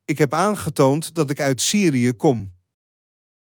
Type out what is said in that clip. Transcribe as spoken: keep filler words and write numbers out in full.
Ik heb aangetoond dat ik uit Syrië kom.